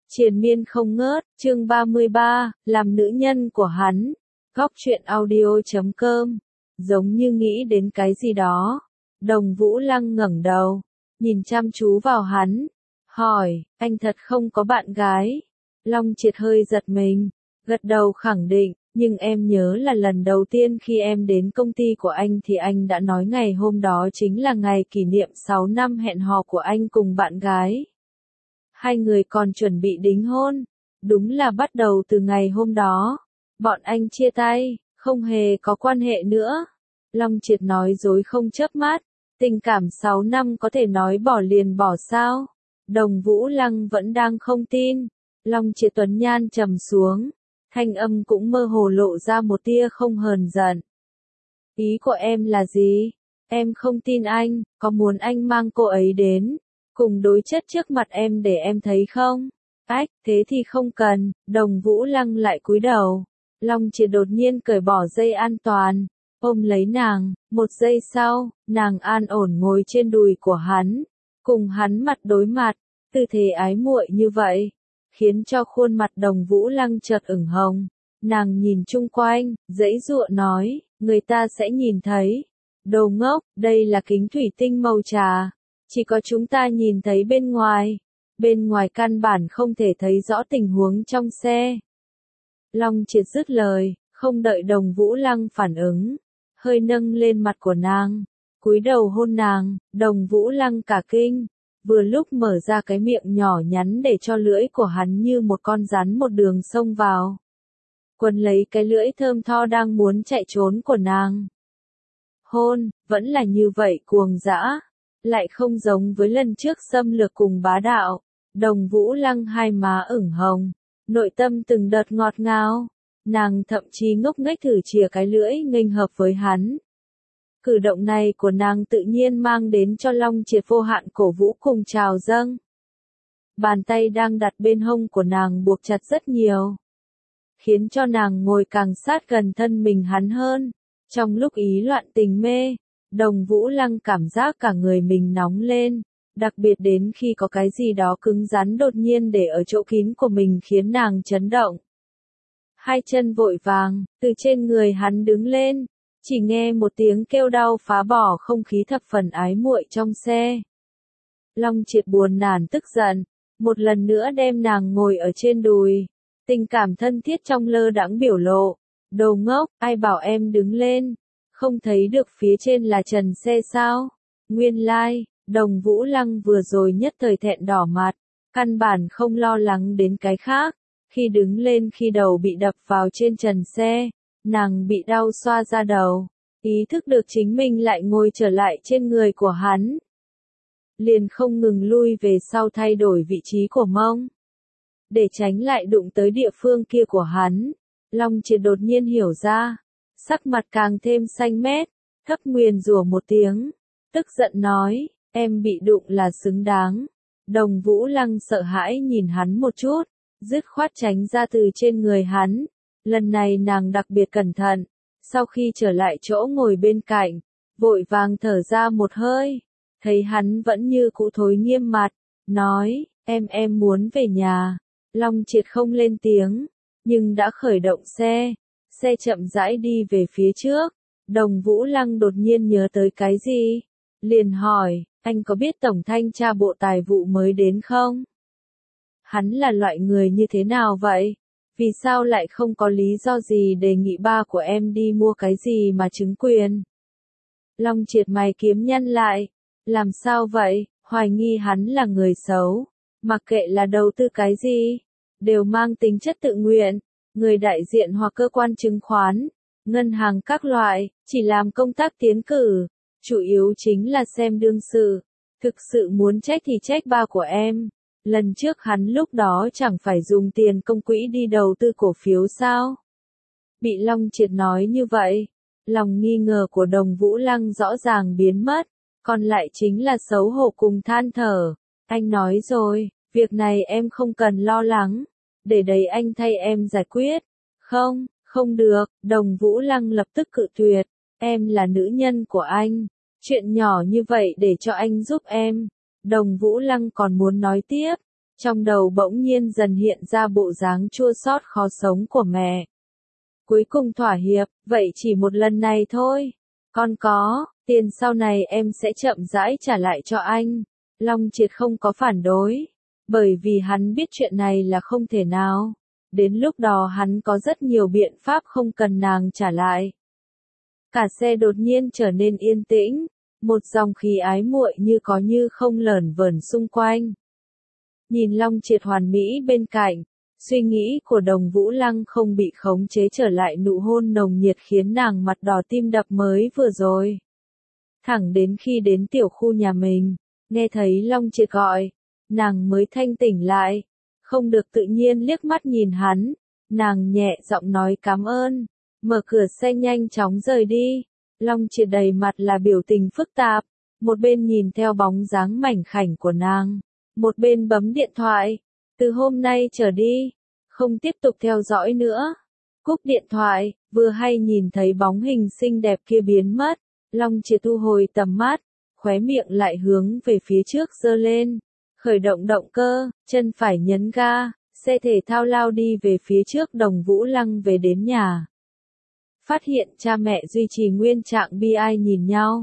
Triền miên không ngớt, chương 33, làm nữ nhân của hắn. Góc truyện audio.com. Giống như nghĩ đến cái gì đó. Đồng Vũ Lăng ngẩng đầu, nhìn chăm chú vào hắn, hỏi, anh thật không có bạn gái? Long Triệt hơi giật mình, gật đầu khẳng định, nhưng em nhớ là lần đầu tiên khi em đến công ty của anh thì anh đã nói ngày hôm đó chính là ngày kỷ niệm 6 năm hẹn hò của anh cùng bạn gái. Hai người còn chuẩn bị đính hôn. Đúng là bắt đầu từ ngày hôm đó, bọn anh chia tay, không hề có quan hệ nữa. Long Triệt nói dối không chớp mắt, tình cảm 6 năm có thể nói bỏ liền bỏ sao? Đồng Vũ Lăng vẫn đang không tin. Long Triệt tuấn nhan trầm xuống, thanh âm cũng mơ hồ lộ ra một tia không hờn giận. Ý của em là gì? Em không tin anh, có muốn anh mang cô ấy đến cùng đối chất trước mặt em để em thấy không? Ách, thế thì không cần. Đồng Vũ Lăng lại cúi đầu. Long Triệt đột nhiên cởi bỏ dây an toàn, ôm lấy nàng. Một giây sau, nàng an ổn ngồi trên đùi của hắn, cùng hắn mặt đối mặt. Tư thế ái muội như vậy, khiến cho khuôn mặt Đồng Vũ Lăng chợt ửng hồng. Nàng nhìn chung quanh, giãy giụa nói, người ta sẽ nhìn thấy. Đồ ngốc, đây là kính thủy tinh màu trà. Chỉ có chúng ta nhìn thấy bên ngoài căn bản không thể thấy rõ tình huống trong xe. Long Triệt dứt lời, không đợi Đồng Vũ Lăng phản ứng, hơi nâng lên mặt của nàng, cúi đầu hôn nàng. Đồng Vũ Lăng cả kinh, vừa lúc mở ra cái miệng nhỏ nhắn để cho lưỡi của hắn như một con rắn một đường xông vào, quấn lấy cái lưỡi thơm tho đang muốn chạy trốn của nàng. Hôn, vẫn là như vậy cuồng dã, lại không giống với lần trước xâm lược cùng bá đạo. Đồng Vũ Lăng hai má ửng hồng, nội tâm từng đợt ngọt ngào, nàng thậm chí ngốc nghếch thử chìa cái lưỡi nghênh hợp với hắn. Cử động này của nàng tự nhiên mang đến cho Long Triệt vô hạn cổ vũ cùng trào dâng. Bàn tay đang đặt bên hông của nàng buộc chặt rất nhiều, khiến cho nàng ngồi càng sát gần thân mình hắn hơn. Trong lúc ý loạn tình mê, Đồng Vũ Lăng cảm giác cả người mình nóng lên, đặc biệt đến khi có cái gì đó cứng rắn đột nhiên để ở chỗ kín của mình khiến nàng chấn động. Hai chân vội vàng, từ trên người hắn đứng lên, chỉ nghe một tiếng kêu đau phá bỏ không khí thập phần ái muội trong xe. Long Triệt buồn nản tức giận, một lần nữa đem nàng ngồi ở trên đùi, tình cảm thân thiết trong lơ đãng biểu lộ. Đồ ngốc, ai bảo em đứng lên, không thấy được phía trên là trần xe sao? Nguyên lai, Đồng Vũ Lăng vừa rồi nhất thời thẹn đỏ mặt, căn bản không lo lắng đến cái khác. Khi đứng lên khi đầu bị đập vào trên trần xe, nàng bị đau xoa ra đầu, ý thức được chính mình lại ngồi trở lại trên người của hắn. Liền không ngừng lui về sau thay đổi vị trí của mông, để tránh lại đụng tới địa phương kia của hắn. Long Triệt đột nhiên hiểu ra, sắc mặt càng thêm xanh mét, thấp nguyền rủa một tiếng, tức giận nói, em bị đụng là xứng đáng. Đồng Vũ Lăng sợ hãi nhìn hắn một chút, dứt khoát tránh ra từ trên người hắn. Lần này nàng đặc biệt cẩn thận, sau khi trở lại chỗ ngồi bên cạnh, vội vàng thở ra một hơi, thấy hắn vẫn như cũ thối nghiêm mặt, nói, em muốn về nhà. Long Triệt không lên tiếng, nhưng đã khởi động xe chậm rãi đi về phía trước. Đồng Vũ Lăng đột nhiên nhớ tới cái gì, liền hỏi, anh có biết Tổng Thanh tra Bộ Tài vụ mới đến không? Hắn là loại người như thế nào vậy? Vì sao lại không có lý do gì đề nghị ba của em đi mua cái gì mà chứng quyền? Long Triệt mày kiếm nhăn lại, làm sao vậy? Hoài nghi hắn là người xấu, mặc kệ là đầu tư cái gì, đều mang tính chất tự nguyện. Người đại diện hoặc cơ quan chứng khoán, ngân hàng các loại, chỉ làm công tác tiến cử, chủ yếu chính là xem đương sự. Thực sự muốn trách thì trách ba của em. Lần trước hắn lúc đó chẳng phải dùng tiền công quỹ đi đầu tư cổ phiếu sao? Bị Long Triệt nói như vậy, lòng nghi ngờ của Đồng Vũ Lăng rõ ràng biến mất, còn lại chính là xấu hổ cùng than thở. Anh nói rồi, việc này em không cần lo lắng, để đấy anh thay em giải quyết. Không được. Đồng Vũ Lăng lập tức cự tuyệt, em là nữ nhân của anh, chuyện nhỏ như vậy để cho anh giúp em. Đồng Vũ Lăng còn muốn nói tiếp, Trong đầu bỗng nhiên dần hiện ra bộ dáng chua xót khó sống của mẹ. Cuối cùng thỏa hiệp, vậy chỉ một lần này thôi. Con có, tiền sau này em sẽ chậm rãi trả lại cho anh. Long Triệt không có phản đối, bởi vì hắn biết chuyện này là không thể nào. Đến lúc đó hắn có rất nhiều biện pháp không cần nàng trả lại. Cả xe đột nhiên trở nên yên tĩnh, một dòng khí ái muội như có như không lởn vởn xung quanh. Nhìn Long Triệt hoàn mỹ bên cạnh, suy nghĩ của Đồng Vũ Lăng không bị khống chế trở lại nụ hôn nồng nhiệt khiến nàng mặt đỏ tim đập mới vừa rồi. Thẳng đến khi đến tiểu khu nhà mình, nghe thấy Long Triệt gọi, nàng mới thanh tỉnh lại, không được tự nhiên liếc mắt nhìn hắn, nàng nhẹ giọng nói cảm ơn, mở cửa xe nhanh chóng rời đi. Long Triệt đầy mặt là biểu tình phức tạp, một bên nhìn theo bóng dáng mảnh khảnh của nàng, một bên bấm điện thoại, từ hôm nay trở đi, không tiếp tục theo dõi nữa. Cúp điện thoại, vừa hay nhìn thấy bóng hình xinh đẹp kia biến mất, Long Triệt thu hồi tầm mắt, khóe miệng lại hướng về phía trước giơ lên, khởi động động cơ, chân phải nhấn ga, xe thể thao lao đi về phía trước. Đồng Vũ Lăng về đến nhà, phát hiện cha mẹ duy trì nguyên trạng bi ai nhìn nhau.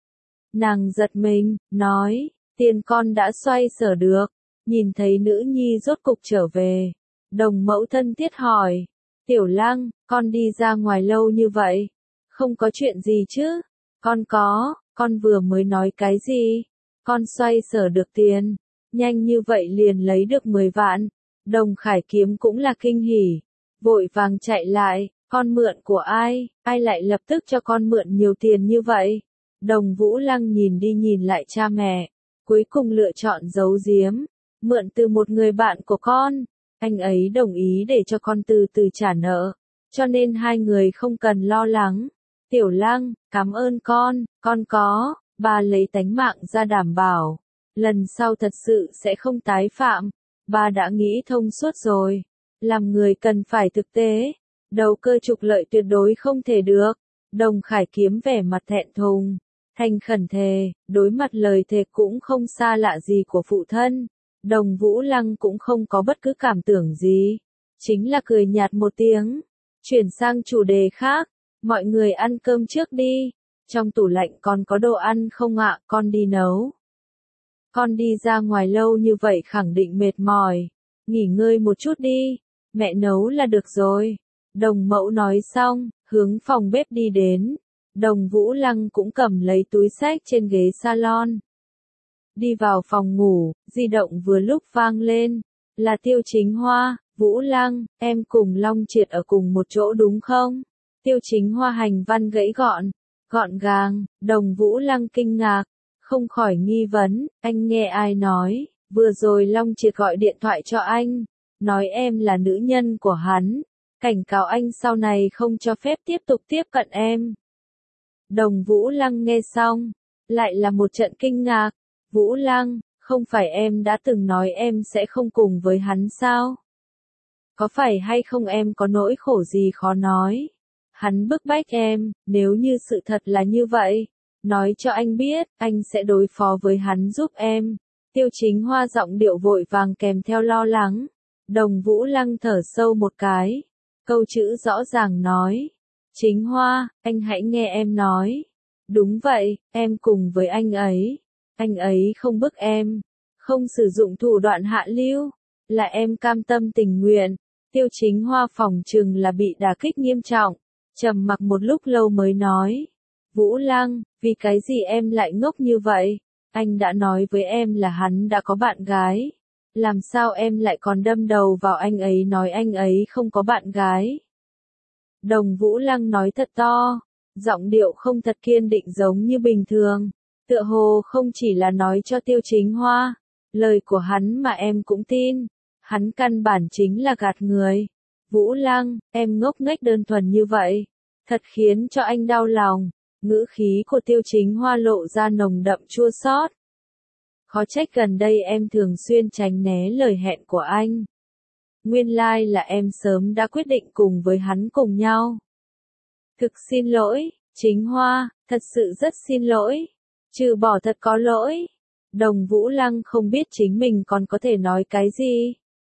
Nàng giật mình, nói, tiền con đã xoay sở được. Nhìn thấy nữ nhi rốt cục trở về, Đồng mẫu thân thiết hỏi, Tiểu Lăng, con đi ra ngoài lâu như vậy, không có chuyện gì chứ? Con có, con vừa mới nói cái gì? Con xoay sở được tiền, nhanh như vậy liền lấy được 10 vạn. Đồng Khải Kiếm cũng là kinh hỉ, vội vàng chạy lại, con mượn của ai, ai lại lập tức cho con mượn nhiều tiền như vậy? Đồng Vũ Lăng nhìn đi nhìn lại cha mẹ, cuối cùng lựa chọn giấu giếm, mượn từ một người bạn của con, anh ấy đồng ý để cho con từ từ trả nợ, cho nên hai người không cần lo lắng. Tiểu Lăng, cảm ơn con có, ba lấy tánh mạng ra đảm bảo, lần sau thật sự sẽ không tái phạm, ba đã nghĩ thông suốt rồi, làm người cần phải thực tế, đầu cơ trục lợi tuyệt đối không thể được. Đồng Khải Kiếm vẻ mặt thẹn thùng, thành khẩn thề, đối mặt lời thề cũng không xa lạ gì của phụ thân. Đồng Vũ Lăng cũng không có bất cứ cảm tưởng gì, chính là cười nhạt một tiếng, chuyển sang chủ đề khác, mọi người ăn cơm trước đi, trong tủ lạnh còn có đồ ăn không ạ, con đi nấu. Con đi ra ngoài lâu như vậy khẳng định mệt mỏi, nghỉ ngơi một chút đi, mẹ nấu là được rồi. Đồng mẫu nói xong, hướng phòng bếp đi đến, Đồng Vũ Lăng cũng cầm lấy túi xách trên ghế salon. Đi vào phòng ngủ, di động vừa lúc vang lên, là Tiêu Chính Hoa. Vũ Lăng, em cùng Long Triệt ở cùng một chỗ đúng không? Tiêu Chính Hoa hành văn gãy gọn gàng. Đồng Vũ Lăng kinh ngạc, không khỏi nghi vấn, anh nghe ai nói, vừa rồi Long Triệt gọi điện thoại cho anh, nói em là nữ nhân của hắn, cảnh cáo anh sau này không cho phép tiếp tục tiếp cận em. Đồng Vũ Lăng nghe xong, lại là một trận kinh ngạc. Vũ Lăng, không phải em đã từng nói em sẽ không cùng với hắn sao? Có phải hay không em có nỗi khổ gì khó nói? Hắn bức bách em, nếu như sự thật là như vậy, nói cho anh biết, anh sẽ đối phó với hắn giúp em. Tiêu Chính Hoa giọng điệu vội vàng kèm theo lo lắng. Đồng Vũ Lăng thở sâu một cái, câu chữ rõ ràng nói. Chính Hoa, anh hãy nghe em nói. Đúng vậy, em cùng với anh ấy không bức em, không sử dụng thủ đoạn hạ lưu, là em cam tâm tình nguyện. Tiêu Chính Hoa phỏng chừng là bị đả kích nghiêm trọng, trầm mặc một lúc lâu mới nói. Vũ Lăng, vì cái gì em lại ngốc như vậy? Anh đã nói với em là hắn đã có bạn gái. Làm sao em lại còn đâm đầu vào anh ấy nói anh ấy không có bạn gái? Đồng Vũ Lăng nói thật to, giọng điệu không thật kiên định giống như bình thường. Tựa hồ không chỉ là nói cho Tiêu Chính Hoa, lời của hắn mà em cũng tin. Hắn căn bản chính là gạt người. Vũ Lăng, em ngốc nghếch đơn thuần như vậy, thật khiến cho anh đau lòng. Ngữ khí của Tiêu Chính Hoa lộ ra nồng đậm chua xót. Khó trách gần đây em thường xuyên tránh né lời hẹn của anh. Nguyên lai là em sớm đã quyết định cùng với hắn cùng nhau. Thực xin lỗi, Chính Hoa, thật sự rất xin lỗi. Trừ bỏ thật có lỗi. Đồng Vũ Lăng không biết chính mình còn có thể nói cái gì.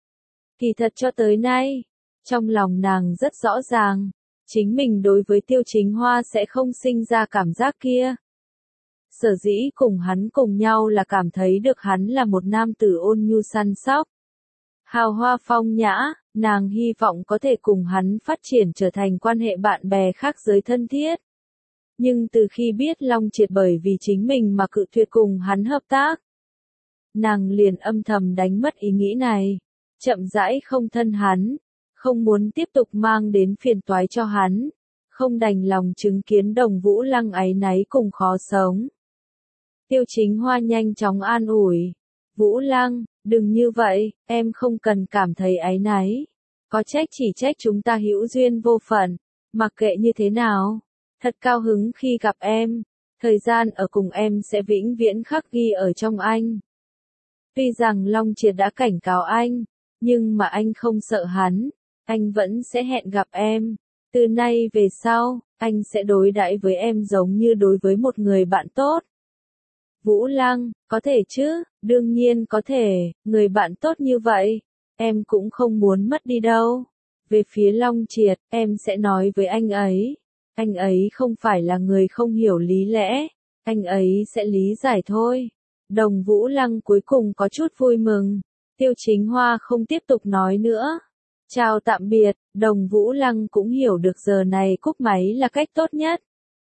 Kỳ thật cho tới nay, trong lòng nàng rất rõ ràng, chính mình đối với Tiêu Chính Hoa sẽ không sinh ra cảm giác kia. Sở dĩ cùng hắn cùng nhau là cảm thấy được hắn là một nam tử ôn nhu săn sóc. Hào hoa phong nhã, nàng hy vọng có thể cùng hắn phát triển trở thành quan hệ bạn bè khác giới thân thiết. Nhưng từ khi biết Long Triệt bởi vì chính mình mà cự tuyệt cùng hắn hợp tác, nàng liền âm thầm đánh mất ý nghĩ này, chậm rãi không thân hắn, không muốn tiếp tục mang đến phiền toái cho hắn, không đành lòng chứng kiến Đồng Vũ Lăng áy náy cùng khó sống. Tiêu Chính Hoa nhanh chóng an ủi, Vũ Lăng, đừng như vậy, em không cần cảm thấy áy náy, có trách chỉ trách chúng ta hữu duyên vô phận, mặc kệ như thế nào, thật cao hứng khi gặp em, thời gian ở cùng em sẽ vĩnh viễn khắc ghi ở trong anh. Tuy rằng Long Triệt đã cảnh cáo anh, nhưng mà anh không sợ hắn, anh vẫn sẽ hẹn gặp em. Từ nay về sau, anh sẽ đối đãi với em giống như đối với một người bạn tốt. Vũ Lăng, có thể chứ, đương nhiên có thể, người bạn tốt như vậy, em cũng không muốn mất đi đâu. Về phía Long Triệt, em sẽ nói với anh ấy không phải là người không hiểu lý lẽ, anh ấy sẽ lý giải thôi. Đồng Vũ Lăng cuối cùng có chút vui mừng, Tiêu Chính Hoa không tiếp tục nói nữa. Chào tạm biệt, Đồng Vũ Lăng cũng hiểu được giờ này cúp máy là cách tốt nhất.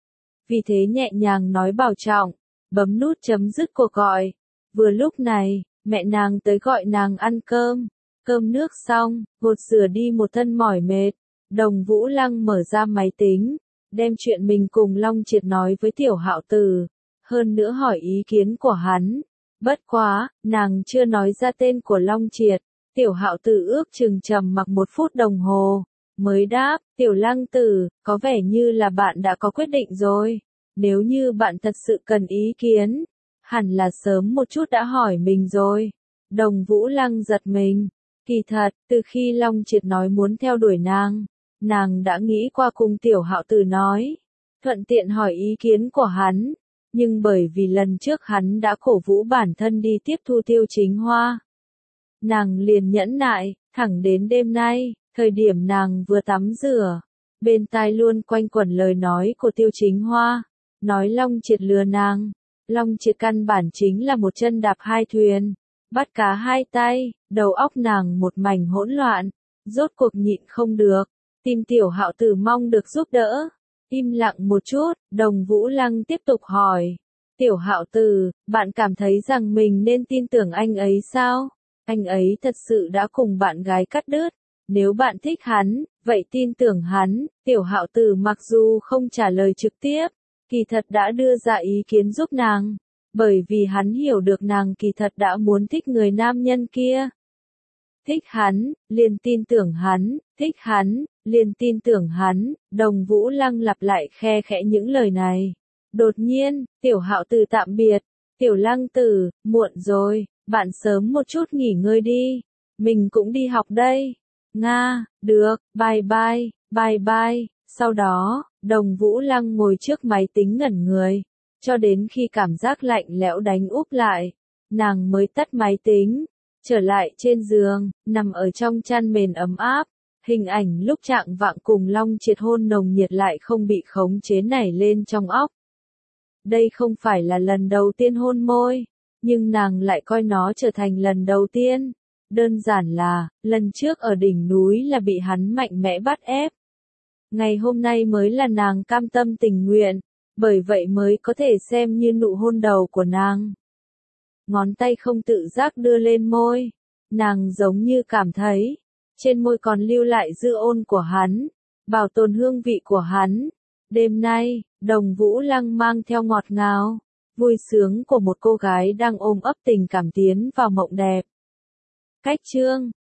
Vì thế nhẹ nhàng nói bảo trọng, bấm nút chấm dứt cuộc gọi. Vừa lúc này, mẹ nàng tới gọi nàng ăn cơm. Cơm nước xong, gột rửa đi một thân mỏi mệt. Đồng Vũ Lăng mở ra máy tính, đem chuyện mình cùng Long Triệt nói với Tiểu Hạo Tử, hơn nữa hỏi ý kiến của hắn. Bất quá, nàng chưa nói ra tên của Long Triệt. Tiểu Hạo Tử ước chừng trầm mặc 1 phút đồng hồ, mới đáp, Tiểu Lăng Tử, có vẻ như là bạn đã có quyết định rồi. Nếu như bạn thật sự cần ý kiến, hẳn là sớm một chút đã hỏi mình rồi. Đồng Vũ Lăng giật mình. Kỳ thật, từ khi Long Triệt nói muốn theo đuổi nàng đã nghĩ qua cùng Tiểu Hạo Tử nói, thuận tiện hỏi ý kiến của hắn. Nhưng bởi vì lần trước hắn đã cổ vũ bản thân đi tiếp thu Tiêu Chính Hoa, nàng liền nhẫn nại, thẳng đến đêm nay, thời điểm nàng vừa tắm rửa, bên tai luôn quanh quẩn lời nói của Tiêu Chính Hoa, nói Long Triệt lừa nàng. Long Triệt căn bản chính là một chân đạp 2 thuyền, bắt cá 2 tay, đầu óc nàng một mảnh hỗn loạn, rốt cuộc nhịn không được, tìm Tiểu Hạo Tử mong được giúp đỡ. Im lặng một chút, Đồng Vũ Lăng tiếp tục hỏi, Tiểu Hạo Tử, bạn cảm thấy rằng mình nên tin tưởng anh ấy sao? Anh ấy thật sự đã cùng bạn gái cắt đứt, nếu bạn thích hắn, vậy tin tưởng hắn. Tiểu Hạo Tử mặc dù không trả lời trực tiếp, kỳ thật đã đưa ra ý kiến giúp nàng, bởi vì hắn hiểu được nàng kỳ thật đã muốn thích người nam nhân kia. Thích hắn, liền tin tưởng hắn, thích hắn, liền tin tưởng hắn. Đồng Vũ Lăng lặp lại khe khẽ những lời này. Đột nhiên, Tiểu Hạo Tử tạm biệt, Tiểu Lăng Tử, muộn rồi, bạn sớm một chút nghỉ ngơi đi, mình cũng đi học đây. Nga, được, bye bye, bye bye. Sau đó, Đồng Vũ Lăng ngồi trước máy tính ngẩn người, cho đến khi cảm giác lạnh lẽo đánh úp lại, nàng mới tắt máy tính, trở lại trên giường, nằm ở trong chăn mền ấm áp. Hình ảnh lúc trạng vạng cùng Long Triệt hôn nồng nhiệt lại không bị khống chế nảy lên trong óc. Đây không phải là lần đầu tiên hôn môi, nhưng nàng lại coi nó trở thành lần đầu tiên. Đơn giản là, lần trước ở đỉnh núi là bị hắn mạnh mẽ bắt ép. Ngày hôm nay mới là nàng cam tâm tình nguyện, bởi vậy mới có thể xem như nụ hôn đầu của nàng. Ngón tay không tự giác đưa lên môi, nàng giống như cảm thấy, trên môi còn lưu lại dư ôn của hắn, bảo tồn hương vị của hắn. Đêm nay, Đồng Vũ Lăng mang theo ngọt ngào, vui sướng của một cô gái đang ôm ấp tình cảm tiến vào mộng đẹp. Cách chương